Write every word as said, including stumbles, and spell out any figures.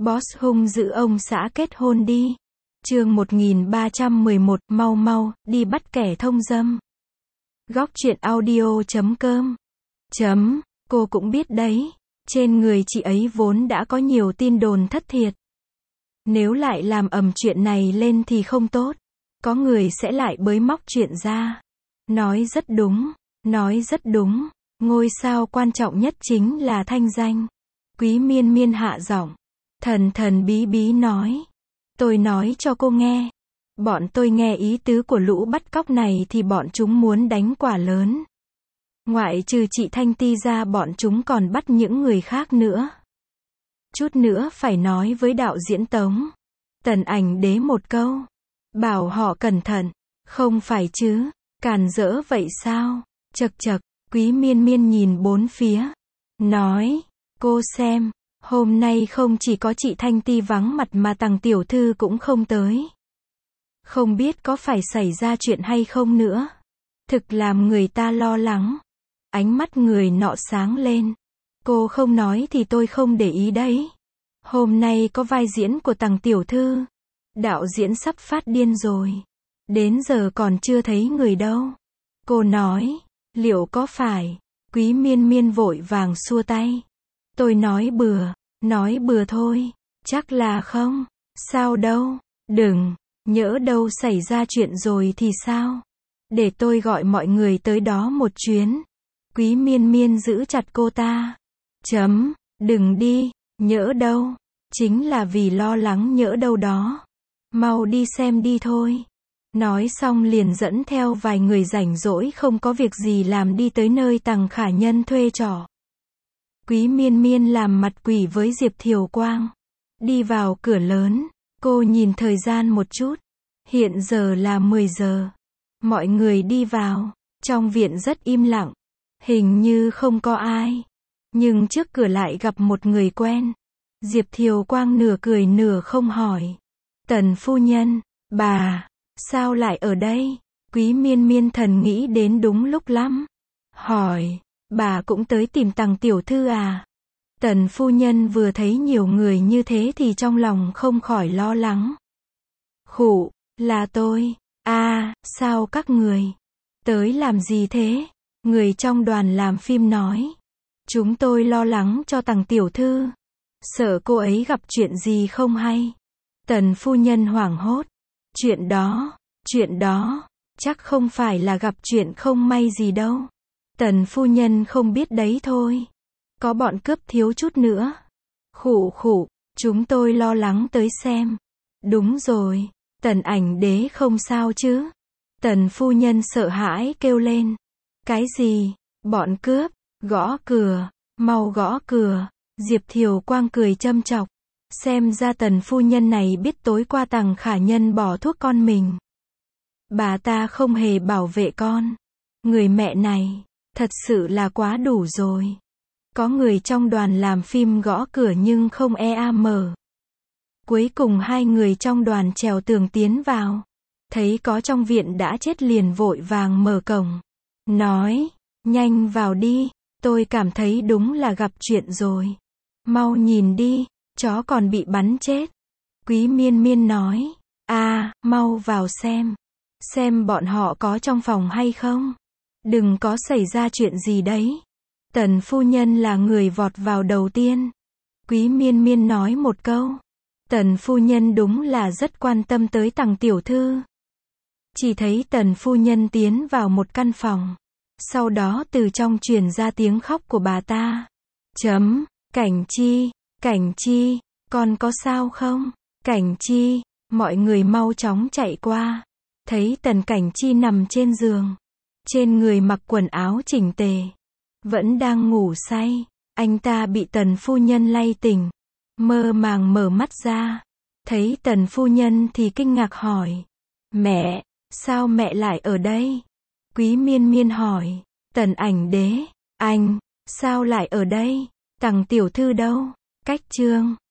Boss hung dữ ông xã kết hôn đi. Chương một nghìn ba trăm mười một, mau mau, đi bắt kẻ thông dâm. Góc truyện audio chấm com. Chấm, cô cũng biết đấy, trên người chị ấy vốn đã có nhiều tin đồn thất thiệt. Nếu lại làm ầm chuyện này lên thì không tốt. Có người sẽ lại bới móc chuyện ra. Nói rất đúng, nói rất đúng. Ngôi sao quan trọng nhất chính là thanh danh. Quý Miên Miên hạ giọng, thần thần bí bí nói. Tôi nói cho cô nghe. Bọn tôi nghe ý tứ của lũ bắt cóc này thì bọn chúng muốn đánh quả lớn. Ngoại trừ chị Thanh Ti ra bọn chúng còn bắt những người khác nữa. Chút nữa phải nói với đạo diễn Tống Tần Ảnh Đế một câu. Bảo họ cẩn thận. Không phải chứ, càn rỡ vậy sao? Chật chật, Quý Miên Miên nhìn bốn phía. Nói, cô xem, hôm nay không chỉ có chị Thanh Ti vắng mặt mà Tằng tiểu thư cũng không tới. Không biết có phải xảy ra chuyện hay không nữa. Thực làm người ta lo lắng. Ánh mắt người nọ sáng lên. Cô không nói thì tôi không để ý đấy. Hôm nay có vai diễn của Tằng tiểu thư. Đạo diễn sắp phát điên rồi. Đến giờ còn chưa thấy người đâu. Cô nói, liệu có phải? Quý Miên Miên vội vàng xua tay. Tôi nói bừa, nói bừa thôi. Chắc là không. Sao đâu, đừng, nhỡ đâu xảy ra chuyện rồi thì sao? Để tôi gọi mọi người tới đó một chuyến. Quý Miên Miên giữ chặt cô ta. Chấm, đừng đi, nhỡ đâu. Chính là vì lo lắng nhỡ đâu đó. Mau đi xem đi thôi. Nói xong liền dẫn theo vài người rảnh rỗi không có việc gì làm đi tới nơi Tằng Khả Nhân thuê trọ. Quý Miên Miên làm mặt quỷ với Diệp Thiều Quang. Đi vào cửa lớn, cô nhìn thời gian một chút. Hiện giờ là mười giờ. Mọi người đi vào, trong viện rất im lặng. Hình như không có ai. Nhưng trước cửa lại gặp một người quen. Diệp Thiều Quang nửa cười nửa không hỏi. Tần phu nhân, bà, sao lại ở đây? Quý Miên Miên thần nghĩ đến đúng lúc lắm. Hỏi, bà cũng tới tìm Tằng tiểu thư à? Tần phu nhân vừa thấy nhiều người như thế thì trong lòng không khỏi lo lắng. Khụ, là tôi. À, sao các người tới làm gì thế? Người trong đoàn làm phim nói. Chúng tôi lo lắng cho Tằng tiểu thư. Sợ cô ấy gặp chuyện gì không hay. Tần phu nhân hoảng hốt. Chuyện đó, chuyện đó, chắc không phải là gặp chuyện không may gì đâu. Tần phu nhân không biết đấy thôi. Có bọn cướp thiếu chút nữa. Khụ khụ, chúng tôi lo lắng tới xem. Đúng rồi, Tần Ảnh Đế không sao chứ? Tần phu nhân sợ hãi kêu lên. Cái gì? Bọn cướp, gõ cửa, mau gõ cửa. Diệp Thiều Quang cười châm chọc. Xem ra tần phu nhân này biết tối qua Tằng Khả Nhân bỏ thuốc con mình. Bà ta không hề bảo vệ con. Người mẹ này, thật sự là quá đủ rồi. Có người trong đoàn làm phim gõ cửa nhưng không e a mở. Cuối cùng hai người trong đoàn trèo tường tiến vào. Thấy có trong viện đã chết liền vội vàng mở cổng. Nói, nhanh vào đi, tôi cảm thấy đúng là gặp chuyện rồi. Mau nhìn đi. Chó còn bị bắn chết. Quý Miên Miên nói. À, mau vào xem. Xem bọn họ có trong phòng hay không. Đừng có xảy ra chuyện gì đấy. Tần phu nhân là người vọt vào đầu tiên. Quý Miên Miên nói một câu. Tần phu nhân đúng là rất quan tâm tới Tằng tiểu thư. Chỉ thấy tần phu nhân tiến vào một căn phòng. Sau đó từ trong truyền ra tiếng khóc của bà ta. Chấm, Cảnh Chi. Cảnh Chi, con có sao không? Cảnh Chi, mọi người mau chóng chạy qua. Thấy Tần Cảnh Chi nằm trên giường. Trên người mặc quần áo chỉnh tề. Vẫn đang ngủ say. Anh ta bị tần phu nhân lay tỉnh. Mơ màng mở mắt ra. Thấy tần phu nhân thì kinh ngạc hỏi. Mẹ, sao mẹ lại ở đây? Quý Miên Miên hỏi. Tần Ảnh Đế, anh, sao lại ở đây? Tằng tiểu thư đâu? Cách chương